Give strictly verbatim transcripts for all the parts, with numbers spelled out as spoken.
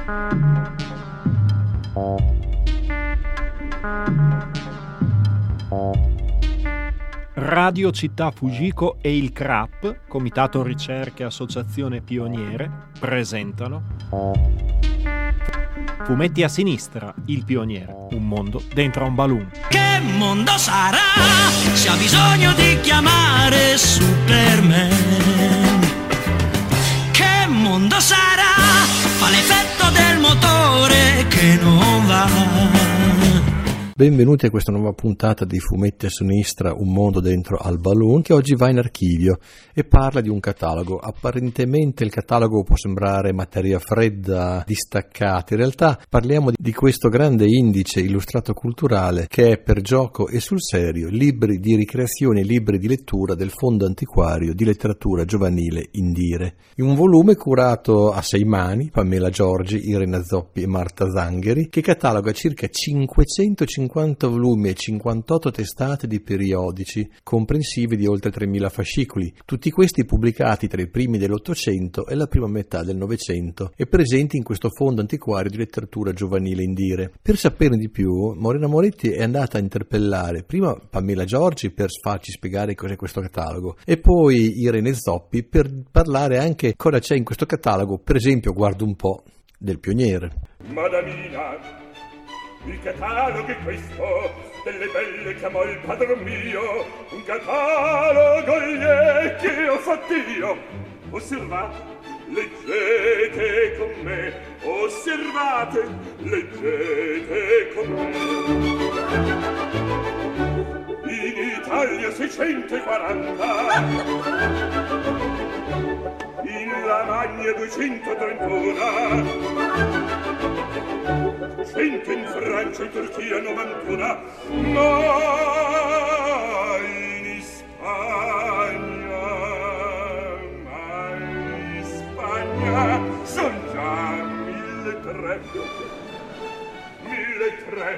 Radio Città Fujiko e il C R A P, Comitato Ricerche Associazione Pioniere, presentano Fumetti a sinistra, il pioniere, un mondo dentro a un balloon. Che mondo sarà se ha bisogno di chiamare Superman? Che mondo sarà? Fa l'effetto del motore che non va. Benvenuti a questa nuova puntata di Fumetti a sinistra, un mondo dentro al balloon, che oggi va in archivio e parla di un catalogo. Apparentemente il catalogo può sembrare materia fredda, distaccata. In realtà parliamo di questo grande indice illustrato culturale che è per gioco e sul serio libri di ricreazione e libri di lettura del Fondo Antiquario di Letteratura Giovanile Indire. In un volume curato a sei mani, Pamela Giorgi, Irene Zoppi e Marta Zangheri, che cataloga circa cinquecentocinquanta volumi e cinquantotto testate di periodici, comprensivi di oltre tremila fascicoli, tutti questi pubblicati tra i primi dell'Ottocento e la prima metà del Novecento e presenti in questo Fondo Antiquario di Letteratura Giovanile Indire. Per saperne di più, Morena Moretti è andata a interpellare prima Pamela Giorgi per farci spiegare cos'è questo catalogo e poi Irene Zoppi per parlare anche cosa c'è in questo catalogo, per esempio, guarda un po', del pioniere. Madamina, il catalogo è questo, delle belle chiamò il padron mio, un catalogo che ho fatto io. Osservate, leggete con me, osservate, leggete con me. In Italia seicentoquaranta, in Lavagna duecentotrentuno, cento in Francia e Turchia novantuno, ma in Spagna, ma in Spagna son già mille tre, mille tre,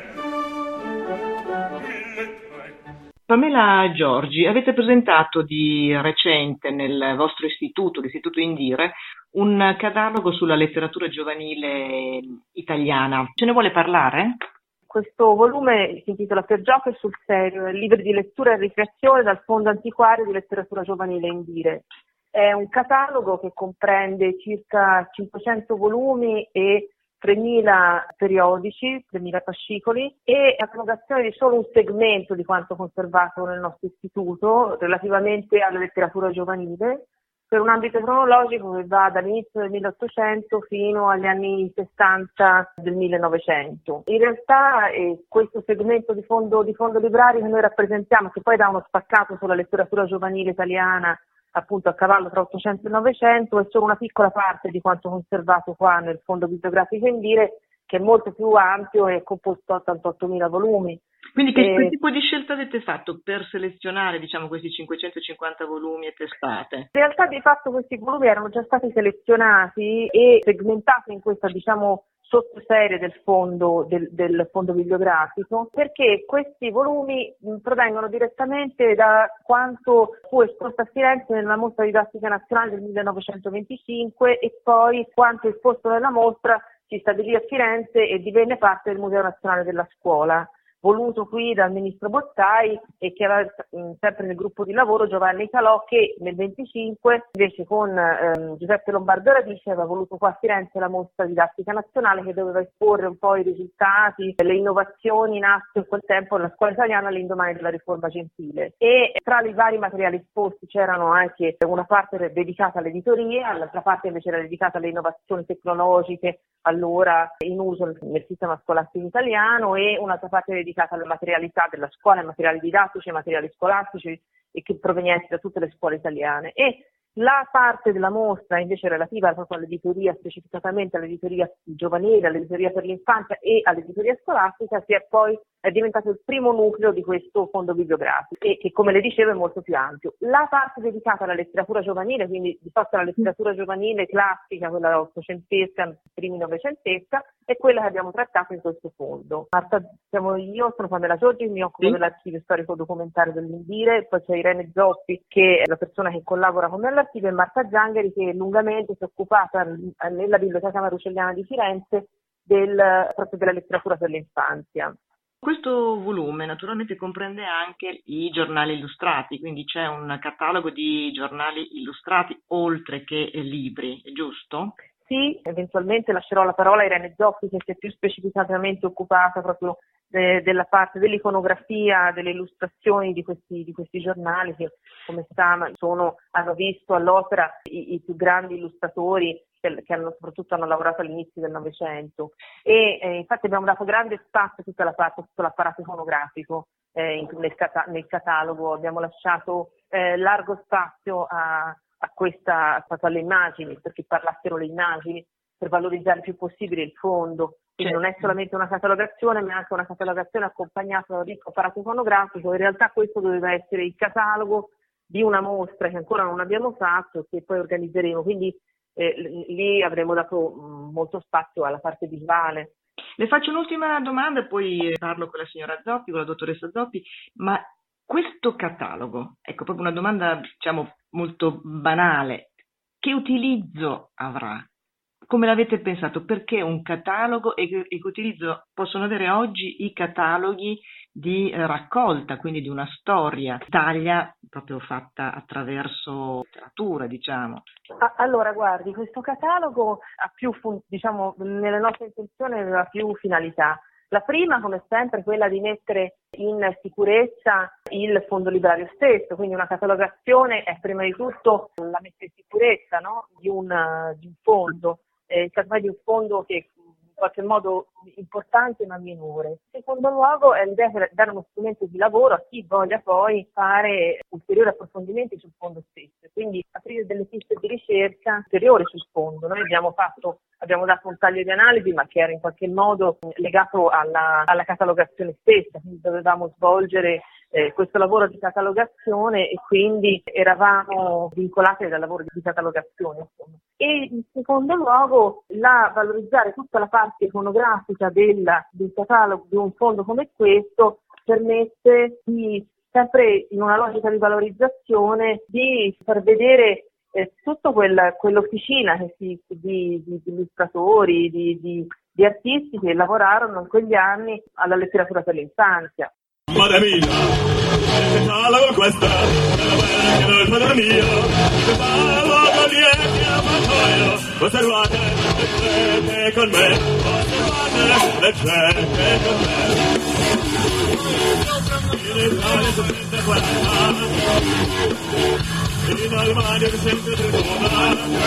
mille tre. Pamela Giorgi, avete presentato di recente nel vostro istituto, l'Istituto Indire, un catalogo sulla letteratura giovanile italiana. Ce ne vuole parlare? Questo volume si intitola Per gioco e sul serio, libri di lettura e ricreazione dal Fondo Antiquario di Letteratura Giovanile Indire. È un catalogo che comprende circa cinquecento volumi e tremila periodici, tremila fascicoli, e la catalogazione di solo un segmento di quanto conservato nel nostro istituto relativamente alla letteratura giovanile, per un ambito cronologico che va dall'inizio del milleottocento fino agli anni sessanta del millenovecento. In realtà eh, questo segmento di fondo, di fondo librario che noi rappresentiamo, che poi dà uno spaccato sulla letteratura giovanile italiana, appunto a cavallo tra Ottocento e Novecento, è solo una piccola parte di quanto conservato qua nel Fondo Bibliografico Indire, che è molto più ampio e è composto da ottantottomila volumi. Quindi che, e... che tipo di scelta avete fatto per selezionare, diciamo, questi cinquecentocinquanta volumi e testate? In realtà di fatto questi volumi erano già stati selezionati e segmentati in questa, diciamo, sottoserie del fondo, del, del fondo bibliografico, perché questi volumi mh, provengono direttamente da quanto fu esposto a Firenze nella Mostra Didattica Nazionale del millenovecentoventicinque e poi quanto esposto nella mostra si stabilì a Firenze e divenne parte del Museo Nazionale della Scuola, voluto qui dal ministro Bozzai e che aveva mh, sempre nel gruppo di lavoro Giovanni Calò, che nel venticinque invece con ehm, Giuseppe Lombardo Radice aveva voluto qua a Firenze la Mostra Didattica Nazionale che doveva esporre un po' i risultati, le innovazioni in atto in quel tempo nella scuola italiana all'indomani della riforma gentile. E tra i vari materiali esposti c'erano anche una parte dedicata all'editoria, l'altra parte invece era dedicata alle innovazioni tecnologiche allora in uso nel sistema scolastico italiano e un'altra parte dedicata alle materialità della scuola, ai materiali didattici, ai materiali scolastici e che provenienti da tutte le scuole italiane. E la parte della mostra invece relativa proprio all'editoria, specificatamente all'editoria giovanile, all'editoria per l'infanzia e all'editoria scolastica, si è poi è diventato il primo nucleo di questo fondo bibliografico e che, come le dicevo, è molto più ampio. La parte dedicata alla letteratura giovanile, quindi di fatto alla letteratura giovanile classica, quella ottocentesca, primi novecentesca, è quella che abbiamo trattato in questo fondo. Marta, siamo io, sono Pamela Giorgi, mi occupo sì. dell'archivio storico-documentario dell'Indire, poi c'è Irene Zoppi, che è la persona che collabora con me all'archivio, e Marta Zangheri, che lungamente si è occupata nella Biblioteca Marucelliana di Firenze del, proprio della letteratura per l'infanzia. Questo volume naturalmente comprende anche i giornali illustrati, quindi c'è un catalogo di giornali illustrati oltre che libri, è giusto? Sì, eventualmente lascerò la parola a Irene Zoppi, che si è più specificatamente occupata proprio de, della parte dell'iconografia, delle illustrazioni di questi, di questi giornali che, come sa, sono, hanno visto all'opera i, i più grandi illustratori che, che hanno, soprattutto hanno lavorato all'inizio del Novecento. E eh, infatti abbiamo dato grande spazio a tutta la parte, tutto l'apparato iconografico eh, in, nel, cata, nel catalogo, abbiamo lasciato eh, largo spazio a a questa, alle immagini, perché parlassero le immagini, per valorizzare il più possibile il fondo. Quindi certo. Non è solamente una catalogazione, ma è anche una catalogazione accompagnata da un ricco apparato iconografico. In realtà questo doveva essere il catalogo di una mostra che ancora non abbiamo fatto e che poi organizzeremo, quindi eh, lì avremo dato mh, molto spazio alla parte visuale. Le faccio un'ultima domanda e poi parlo con la signora Zoppi, con la dottoressa Zoppi, ma questo catalogo, ecco proprio una domanda diciamo molto banale, che utilizzo avrà? Come l'avete pensato? Perché un catalogo e che, e che utilizzo possono avere oggi i cataloghi di eh, raccolta, quindi di una storia, Italia proprio fatta attraverso letteratura, diciamo? Allora, guardi, questo catalogo ha più, fun- diciamo, nelle nostre intenzioni aveva più finalità. La prima, come sempre, è quella di mettere in sicurezza il fondo librario stesso, quindi una catalogazione è prima di tutto la messa in sicurezza, no? di, un, di un fondo, eh, cioè di un fondo che in qualche modo importante ma minore. In secondo luogo è l'idea di dare uno strumento di lavoro a chi voglia poi fare ulteriori approfondimenti sul fondo stesso, quindi aprire delle piste di ricerca ulteriori sul fondo. Noi abbiamo fatto Abbiamo dato un taglio di analisi, ma che era in qualche modo legato alla, alla catalogazione stessa, quindi dovevamo svolgere eh, questo lavoro di catalogazione e quindi eravamo vincolati dal lavoro di catalogazione. Insomma. E in secondo luogo la valorizzare tutta la parte iconografica del, del catalogo di un fondo come questo permette di, sempre in una logica di valorizzazione, di far vedere Eh, tutto quel, quell'officina che si, di, di, di illustratori, di, di, di artisti che lavorarono in quegli anni alla letteratura per l'infanzia. Madre mia, che catalogo questa, che non è padre mio, che catalogo niente a fattoio, osservate, leggete con me, osservate, leggete con me. In Italia si prende quaranta, in Almania che sempre tribuna,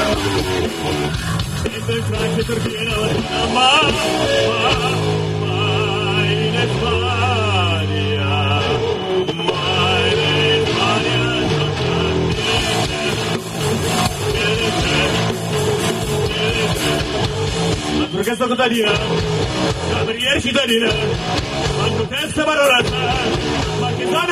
sempre in Francia, Turchia, Latina, ma, ma, ma in Spagna, ma in Spagna non c'è niente, niente, niente. Altro che sta contadina, la mia cittadina, quando questa parolata, ma che sono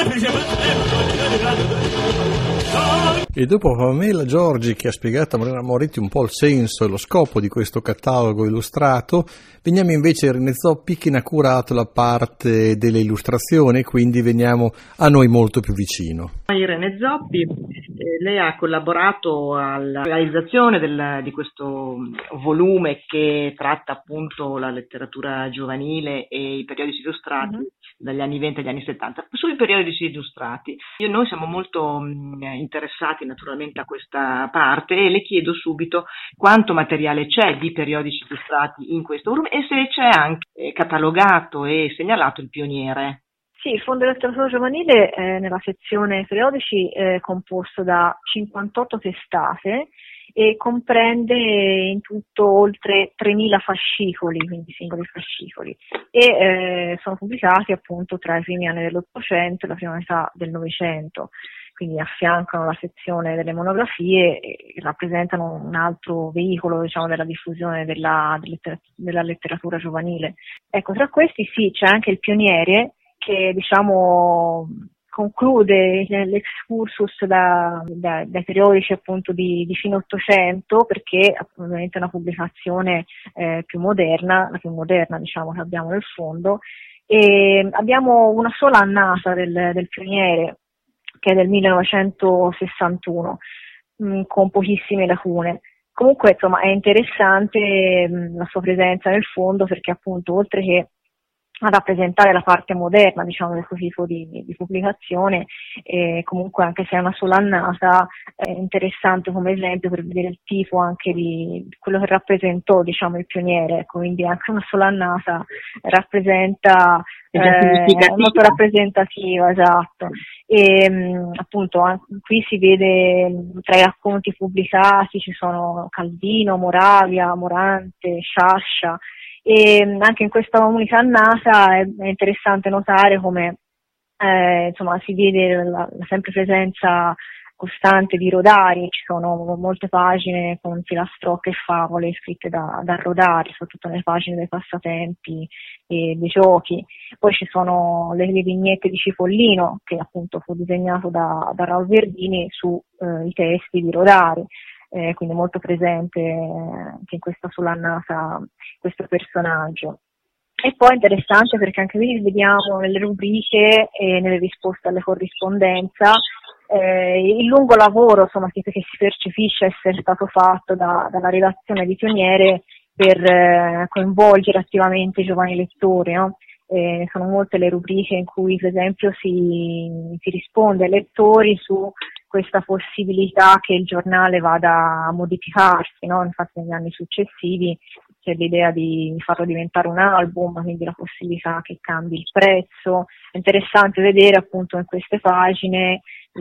E dopo Pamela Giorgi, che ha spiegato a Mariana Moretti un po' il senso e lo scopo di questo catalogo illustrato, veniamo invece a Irene Zoppi, che ne ha curato la parte delle illustrazioni, quindi veniamo a noi molto più vicino. Irene Zoppi, eh, lei ha collaborato alla realizzazione del, di questo volume che tratta appunto la letteratura giovanile e i periodici illustrati mm-hmm. dagli anni venti agli anni settanta. Sui periodici illustrati, io, noi siamo molto mh, interessati naturalmente a questa parte e le chiedo subito quanto materiale c'è di periodici illustrati in questo volume e se c'è anche eh, catalogato e segnalato il pioniere. Sì, il Fondo Letteratura Giovanile eh, nella sezione periodici è composto da cinquantotto testate e comprende in tutto oltre tremila fascicoli, quindi singoli fascicoli, e eh, sono pubblicati appunto tra i primi anni dell'Ottocento e la prima metà del Novecento, quindi affiancano la sezione delle monografie e rappresentano un altro veicolo, diciamo, della diffusione della, della letteratura giovanile. Ecco, tra questi sì, c'è anche il pioniere, che diciamo conclude l'excursus da, da, dai periodici appunto di, di fine Ottocento, perché ovviamente è una pubblicazione eh, più moderna, la più moderna diciamo che abbiamo nel fondo, e abbiamo una sola annata del, del Pioniere, che è del millenovecentosessantuno, mh, con pochissime lacune. Comunque insomma è interessante mh, la sua presenza nel fondo, perché appunto oltre che a rappresentare la parte moderna, diciamo, del suo tipo di, di pubblicazione, e comunque anche se è una sola annata, è interessante come esempio per vedere il tipo anche di quello che rappresentò, diciamo, il Pioniere, ecco, quindi anche una sola annata rappresenta, eh, è molto rappresentativa, esatto. E mh, appunto anche qui si vede tra i racconti pubblicati ci sono Calvino, Moravia, Morante, Sciascia. E anche in questa unica annata è, è interessante notare come eh, insomma si vede la, la sempre presenza costante di Rodari. Ci sono molte pagine con filastrocche e favole scritte da, da Rodari, soprattutto nelle pagine dei passatempi e dei giochi. Poi ci sono le, le vignette di Cipollino, che appunto fu disegnato da, da Raul Verdini su eh, i testi di Rodari. Eh, quindi molto presente anche in questa sola annata questo personaggio. E poi interessante perché anche qui vediamo nelle rubriche e nelle risposte alle corrispondenza eh, il lungo lavoro insomma che, che si percepisce essere stato fatto da, dalla redazione di Pioniere per eh, coinvolgere attivamente i giovani lettori, no? Eh, sono molte le rubriche in cui per esempio si, si risponde ai lettori su questa possibilità che il giornale vada a modificarsi, no? Infatti negli anni successivi c'è l'idea di farlo diventare un album, quindi la possibilità che cambi il prezzo. È interessante vedere appunto in queste pagine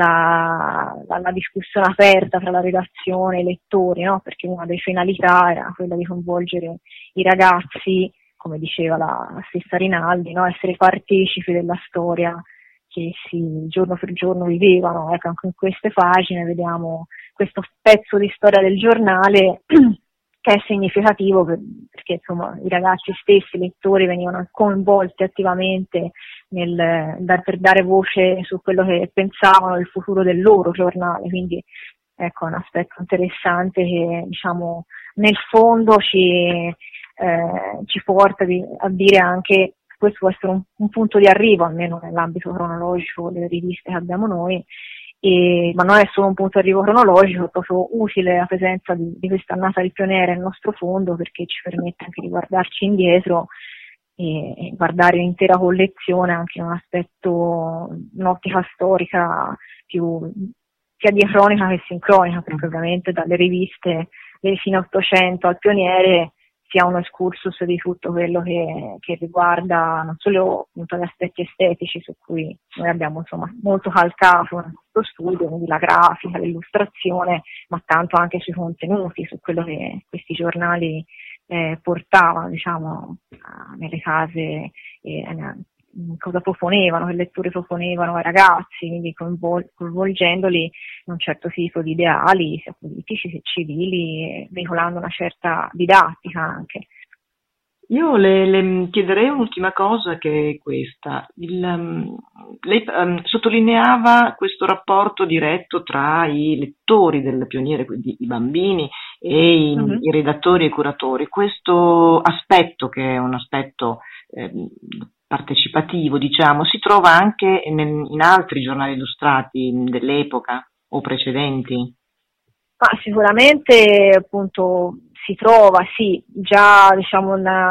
la, la, la discussione aperta tra la redazione e i lettori, no? Perché una delle finalità era quella di coinvolgere i ragazzi, come diceva la stessa Rinaldi, no? Essere partecipi della storia che si giorno per giorno vivevano. Ecco, anche in queste pagine vediamo questo pezzo di storia del giornale che è significativo per, perché insomma i ragazzi stessi, i lettori, venivano coinvolti attivamente nel, da, per dare voce su quello che pensavano del futuro del loro giornale. Quindi ecco, è un aspetto interessante che diciamo nel fondo ci, eh, ci porta di, a dire anche questo può essere un, un punto di arrivo, almeno nell'ambito cronologico delle riviste che abbiamo noi, e, ma non è solo un punto di arrivo cronologico, è proprio utile la presenza di, di questa annata del Pioniere nel nostro fondo, perché ci permette anche di guardarci indietro e, e guardare l'intera collezione anche in un aspetto, un'ottica storica più sia diacronica che sincronica, perché ovviamente dalle riviste del fine Ottocento al Pioniere sia uno excursus di tutto quello che, che riguarda non solo appunto, gli aspetti estetici su cui noi abbiamo insomma molto calcato nel nostro studio, quindi la grafica, l'illustrazione, ma tanto anche sui contenuti, su quello che questi giornali eh, portavano, diciamo, nelle case, eh, cosa proponevano, che letture proponevano ai ragazzi, quindi coinvol- coinvolgendoli in un certo tipo di ideali, sia politici sia civili, veicolando una certa didattica anche. Io le, le chiederei un'ultima cosa, che è questa. Il, um, lei um, sottolineava questo rapporto diretto tra i lettori del Pioniere, quindi i bambini, e i, mm-hmm. i redattori e i curatori. Questo aspetto, che è un aspetto eh, partecipativo, diciamo, si trova anche in, in altri giornali illustrati dell'epoca o precedenti? Ma sicuramente appunto si trova, sì, già diciamo una,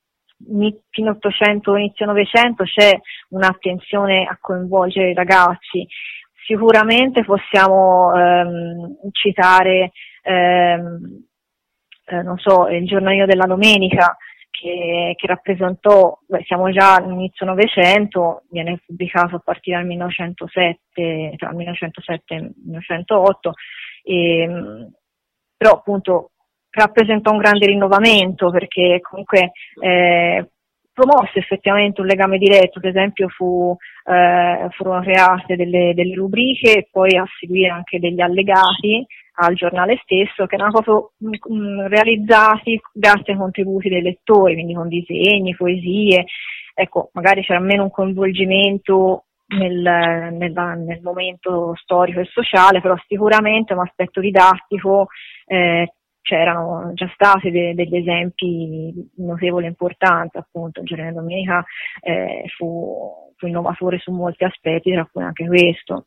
fine Ottocento, inizio Novecento c'è un'attenzione a coinvolgere i ragazzi. Sicuramente possiamo ehm, citare ehm, eh, non so, il giornalino della domenica, Che, che rappresentò, beh, siamo già all'inizio Novecento, viene pubblicato a partire dal millenovecentosette, tra il millenovecentosette e il millenovecentootto, e, però appunto rappresentò un grande rinnovamento, perché comunque eh, promosse effettivamente un legame diretto. Per esempio fu, eh, furono create delle, delle rubriche e poi a seguire anche degli allegati al giornale stesso, che erano proprio mh, realizzati grazie ai contributi dei lettori, quindi con disegni, poesie, ecco, magari c'era meno un coinvolgimento nel, nel, nel momento storico e sociale, però sicuramente un aspetto didattico, eh, c'erano già stati de- degli esempi di notevole importanza. Appunto Giorgione Domenica eh, fu, fu innovatore su molti aspetti, tra cui anche questo.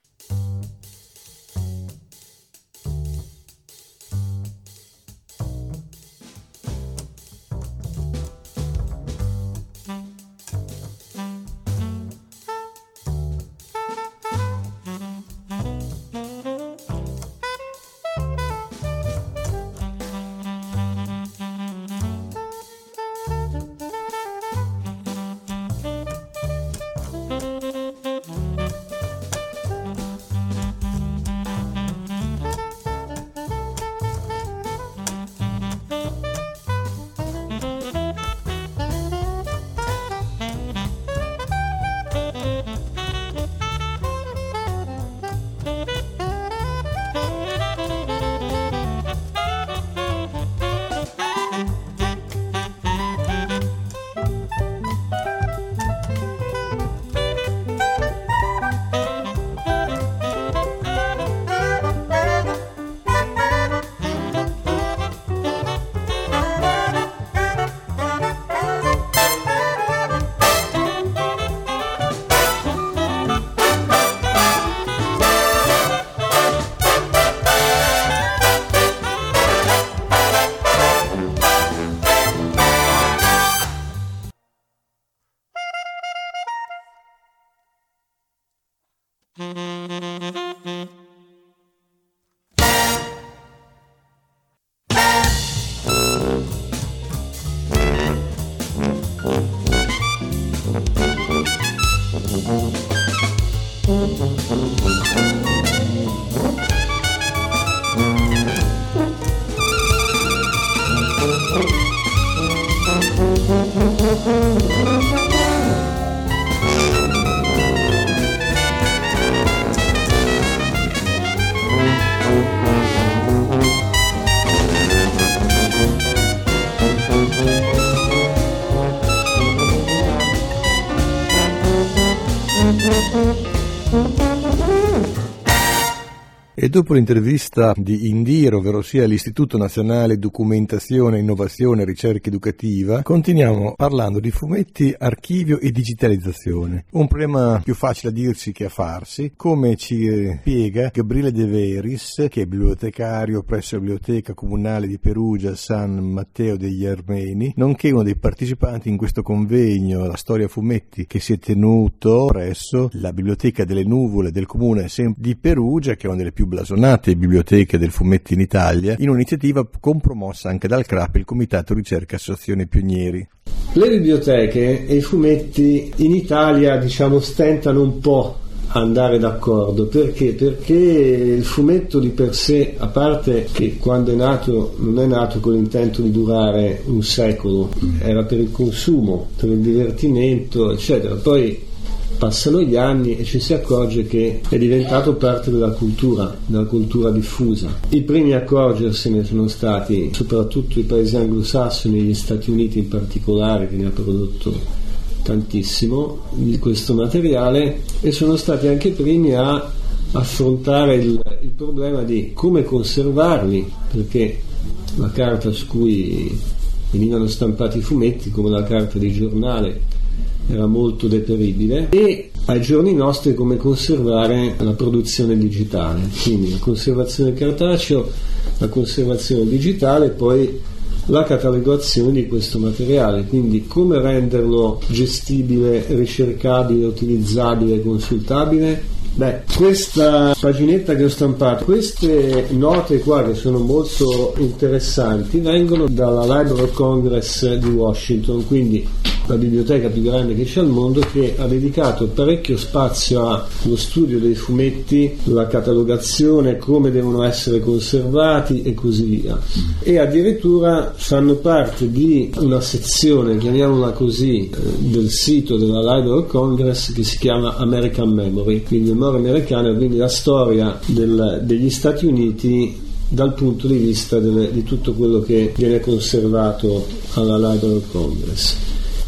E dopo l'intervista di Indiro, ovvero sia l'Istituto Nazionale Documentazione, Innovazione e Ricerca Educativa, continuiamo parlando di fumetti, archivio e digitalizzazione. Un problema più facile a dirsi che a farsi, come ci spiega Gabriele De Veris, che è bibliotecario presso la Biblioteca Comunale di Perugia San Matteo degli Armeni, nonché uno dei partecipanti in questo convegno, la storia fumetti, che si è tenuto presso la Biblioteca delle Nuvole del Comune di Perugia, che è una delle più blasonate biblioteche del fumetto in Italia, in un'iniziativa compromossa anche dal C R A P, il Comitato Ricerca Associazione Pionieri. Le biblioteche e i fumetti in Italia, diciamo, stentano un po' a andare d'accordo. Perché? Perché il fumetto di per sé, a parte che quando è nato non è nato con l'intento di durare un secolo, era per il consumo, per il divertimento, eccetera. Poi passano gli anni e ci si accorge che è diventato parte della cultura, della cultura diffusa. I primi a accorgersene sono stati soprattutto i paesi anglosassoni e gli Stati Uniti in particolare, che ne ha prodotto tantissimo di questo materiale, e sono stati anche i primi a affrontare il, il problema di come conservarli, perché la carta su cui venivano stampati i fumetti, come la carta di giornale, era molto deperibile, e ai giorni nostri come conservare la produzione digitale, quindi la conservazione cartaceo, la conservazione digitale e poi la catalogazione di questo materiale, quindi come renderlo gestibile, ricercabile, utilizzabile, consultabile. Beh, questa paginetta che ho stampato, queste note qua che sono molto interessanti, vengono dalla Library of Congress di Washington, quindi la biblioteca più grande che c'è al mondo, che ha dedicato parecchio spazio allo studio dei fumetti, la catalogazione, come devono essere conservati e così via. E addirittura fanno parte di una sezione, chiamiamola così, del sito della Library of Congress, che si chiama American Memory, quindi memoria americana, quindi la storia del, degli Stati Uniti dal punto di vista delle, di tutto quello che viene conservato alla Library of Congress.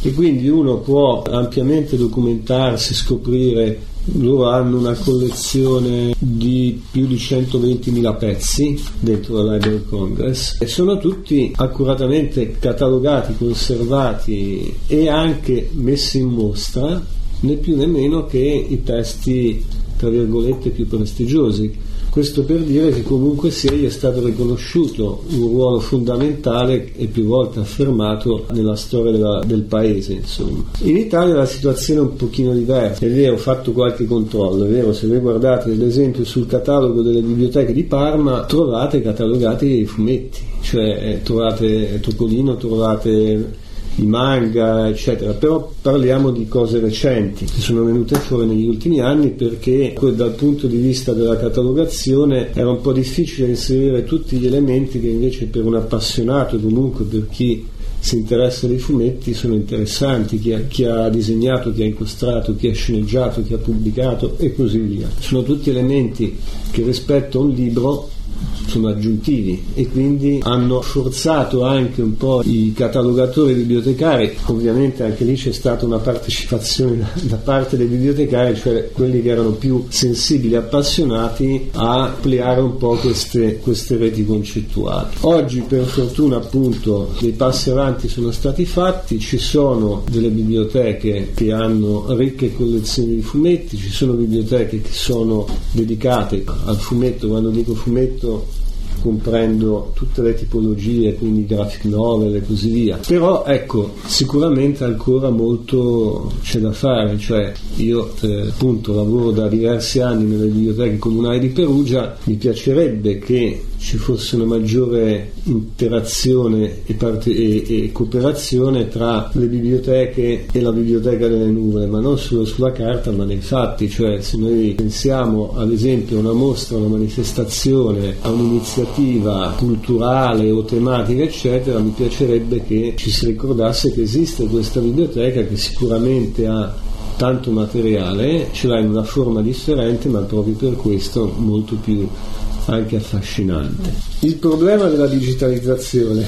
e quindi uno può ampiamente documentarsi, scoprire. Loro hanno una collezione di più di centoventimila pezzi dentro la Library of Congress e sono tutti accuratamente catalogati, conservati e anche messi in mostra, né più né meno che i testi tra virgolette più prestigiosi. Questo per dire che comunque sia gli è stato riconosciuto un ruolo fondamentale e più volte affermato nella storia della, del paese, insomma. In Italia la situazione è un pochino diversa. È vero, ho fatto qualche controllo, è vero, se voi guardate ad esempio sul catalogo delle biblioteche di Parma trovate catalogati i fumetti, cioè trovate Topolino, trovate i manga, eccetera, però parliamo di cose recenti che sono venute fuori negli ultimi anni, perché dal punto di vista della catalogazione era un po' difficile inserire tutti gli elementi che invece per un appassionato, comunque per chi si interessa dei fumetti, sono interessanti, chi ha, chi ha disegnato, chi ha incostrato, chi ha sceneggiato, chi ha pubblicato e così via. Sono tutti elementi che rispetto a un libro sono aggiuntivi e quindi hanno forzato anche un po' i catalogatori bibliotecari. Ovviamente anche lì c'è stata una partecipazione da, da parte dei bibliotecari, cioè quelli che erano più sensibili e appassionati, a ampliare un po' queste, queste reti concettuali. Oggi per fortuna appunto dei passi avanti sono stati fatti, ci sono delle biblioteche che hanno ricche collezioni di fumetti, ci sono biblioteche che sono dedicate al fumetto. Quando dico fumetto comprendo tutte le tipologie, quindi graphic novel e così via, però ecco, sicuramente ancora molto c'è da fare. Cioè io eh, appunto lavoro da diversi anni nelle biblioteche comunali di Perugia, mi piacerebbe che ci fosse una maggiore interazione e, parte- e-, e cooperazione tra le biblioteche e la biblioteca delle nuvole, ma non solo sulla carta ma nei fatti. Cioè se noi pensiamo ad esempio a una mostra, a una manifestazione, a un'iniziativa culturale o tematica eccetera, mi piacerebbe che ci si ricordasse che esiste questa biblioteca che sicuramente ha tanto materiale, ce l'ha in una forma differente ma proprio per questo molto più anche affascinante. Il problema della digitalizzazione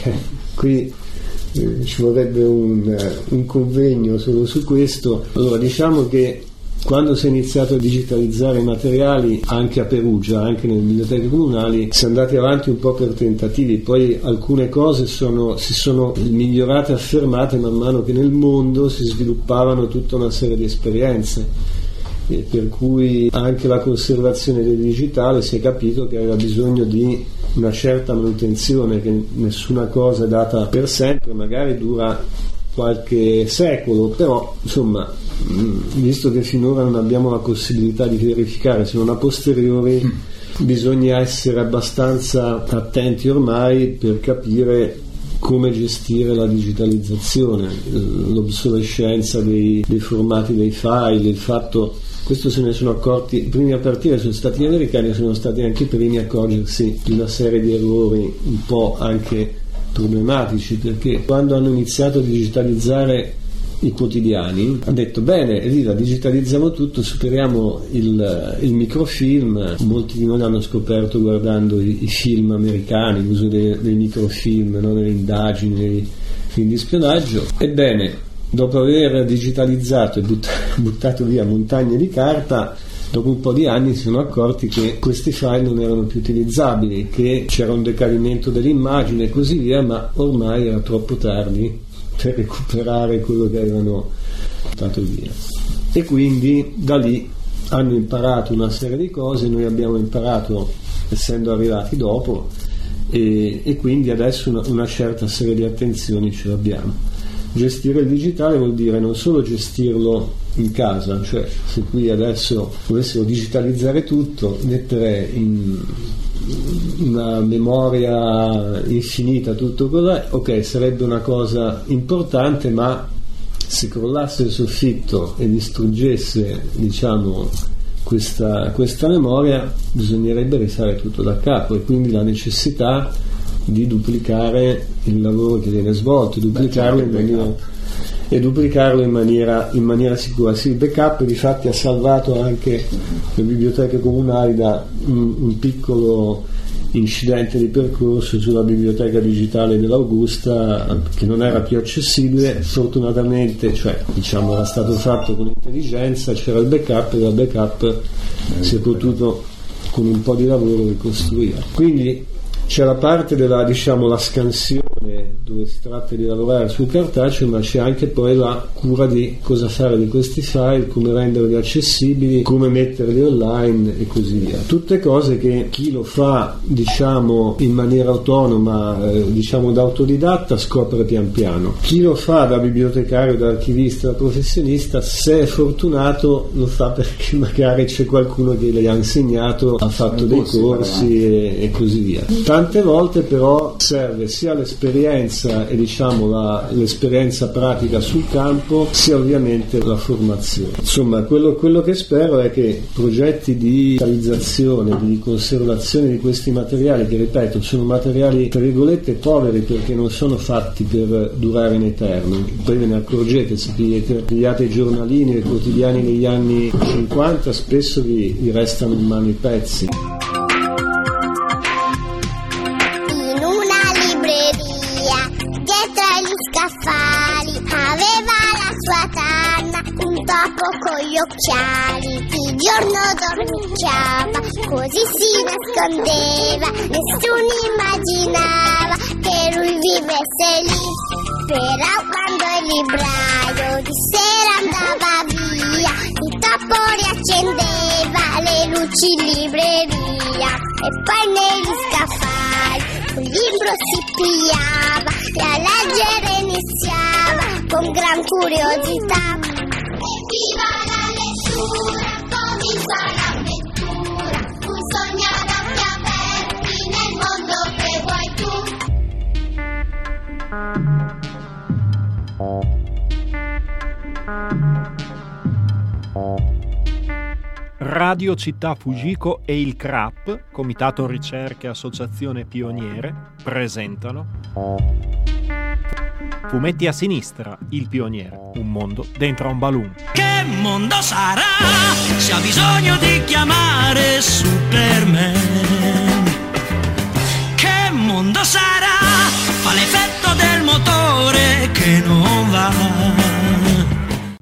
qui eh, ci vorrebbe un, un convegno solo su questo. Allora diciamo che quando si è iniziato a digitalizzare i materiali anche a Perugia, anche nelle biblioteche comunali, si è andati avanti un po' per tentativi, poi alcune cose sono, si sono migliorate e affermate man mano che nel mondo si sviluppavano tutta una serie di esperienze, e per cui anche la conservazione del digitale si è capito che aveva bisogno di una certa manutenzione, che nessuna cosa è data per sempre, magari dura qualche secolo, però insomma, visto che finora non abbiamo la possibilità di verificare se non a posteriori, bisogna essere abbastanza attenti ormai per capire come gestire la digitalizzazione, l'obsolescenza dei, dei formati dei file, il fatto, questo se ne sono accorti i primi a partire, sono stati gli americani, sono stati anche i primi a accorgersi di una serie di errori un po' anche problematici, perché quando hanno iniziato a digitalizzare i quotidiani ha detto bene, evviva, digitalizziamo tutto, superiamo il, il microfilm. Molti di noi l'hanno scoperto guardando i, i film americani, l'uso dei, dei microfilm, no? Nelle indagini, nei film di spionaggio. Ebbene, dopo aver digitalizzato e but, buttato via montagne di carta, dopo un po' di anni si sono accorti che questi file non erano più utilizzabili, che c'era un decadimento dell'immagine e così via, ma ormai era troppo tardi per recuperare quello che avevano buttato via. E quindi da lì hanno imparato una serie di cose, noi abbiamo imparato essendo arrivati dopo, e, e quindi adesso una, una certa serie di attenzioni ce l'abbiamo. Gestire il digitale vuol dire non solo gestirlo in casa, cioè se qui adesso dovessero digitalizzare tutto, mettere in una memoria infinita tutto cos'è, ok, sarebbe una cosa importante, ma se crollasse il soffitto e distruggesse, diciamo, questa, questa memoria, bisognerebbe rifare tutto da capo, e quindi la necessità di duplicare il lavoro che viene svolto, duplicarlo in maniera, e duplicarlo in maniera, in maniera sicura. Sì, il backup difatti ha salvato anche le biblioteche comunali da un, un piccolo incidente di percorso sulla biblioteca digitale dell'Augusta che non era più accessibile. Fortunatamente, cioè diciamo era stato fatto con intelligenza, c'era il backup e dal backup si è potuto con un po' di lavoro ricostruire. Quindi c'è la parte della, diciamo, la scansione dove si tratta di lavorare sul cartaceo, ma c'è anche poi la cura di cosa fare di questi file, come renderli accessibili, come metterli online e così via. Tutte cose che chi lo fa, diciamo, in maniera autonoma, eh, diciamo da autodidatta, scopre pian piano. Chi lo fa da bibliotecario, da archivista, da professionista, se è fortunato lo fa perché magari c'è qualcuno che le ha insegnato, ha fatto dei corsi e, e così via. Tante volte però serve sia l'esperienza e diciamo la, l'esperienza pratica sul campo, sia ovviamente la formazione. Insomma, quello, quello che spero è che progetti di digitalizzazione, di conservazione di questi materiali, che ripeto sono materiali tra virgolette poveri perché non sono fatti per durare in eterno, poi ve ne accorgete se pigliate, pigliate i giornalini e i quotidiani degli anni cinquanta, spesso vi, vi restano in mano i pezzi. Scaffali, aveva la sua tanna, un topo con gli occhiali, di giorno dormicchiava, così si nascondeva, nessuno immaginava che lui vivesse lì, però quando il libraio di sera andava via, il topo riaccendeva le luci in libreria, e poi negli scaffali un libro si pigliava e a leggere iniziava con gran curiosità. Evviva la lettura, comincia l'avventura, un sogno ad occhi aperti nel mondo che vuoi tu. Radio Città Fujiko e il C R A P, Comitato Ricerche Associazione Pioniere, presentano Fumetti a sinistra, il pioniere, un mondo dentro a un balloon. Che mondo sarà se ha bisogno di chiamare Superman? Che mondo sarà? Fa l'effetto del motore che non va.